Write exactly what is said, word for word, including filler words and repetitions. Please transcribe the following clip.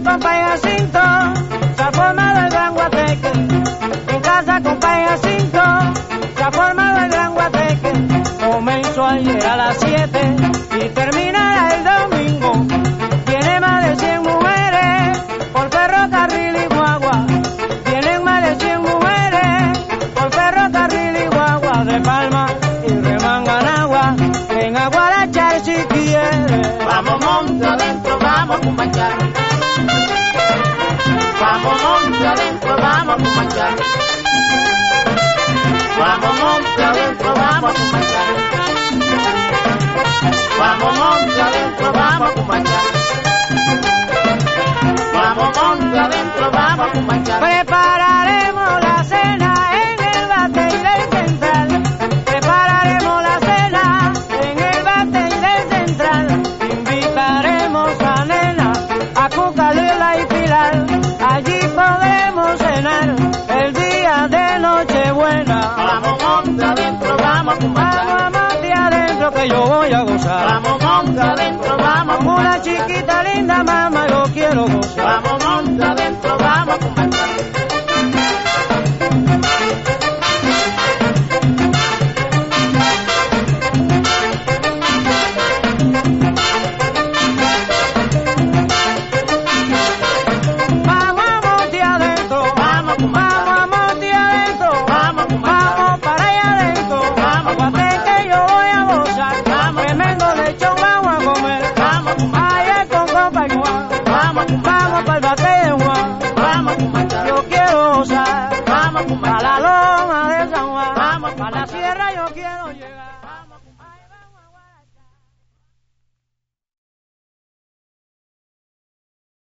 compa y Jacinto, se ha formado el Gran Guateque. En casa, compa y Jacinto, se ha formado el Gran Guateque. Comenzó ayer a las siete y terminará el domingo. Tiene más de cien mujeres por ferrocarril y guagua. Tienen más de cien mujeres por ferrocarril y guagua. De Palma y remangan agua, en Aguarachar si quiere. Vamos monte adentro, vamos a cumbachar. Vamos monte adentro, vamos a cumbachar. Vamos monte adentro, vamos a cumbachar. Vamos monte adentro, vamos a cumbachar. Vamos monte adentro, vamos a cumbachar. Prepararemos la cena en el batey del central. Prepararemos la cena en el batey del central. Invitaremos a Nena, a Cucalila y Pilar. Allí podremos cenar el día de Nochebuena. Vamos monte adentro, vamos a cumbachar. Vamos monte adentro que yo voy a gozar. Vamos monte adentro, vamos a Como una cumbachar. chiquita linda mamá yo quiero gozar. Vamos monte adentro, vamos a cumbachar. Vamos a monte adentro, Vamos a cumbachar. vamos a monte adentro, Vamos a cumbachar. vamos para allá adentro. Vamos a cumbachar. que yo voy a gozar. Vamos a Tremendo lechón vamos a comer. Vamos a cumbachar. Ayer con compa y Juan, Vamos a cumbachar. vamos para el batey de Juan. Vamos a cumbachar. Yo quiero gozar. Vamos a A cumbachar. la loma de San Juan, Vamos a para la cumbachar. sierra yo quiero llegar. Vamos.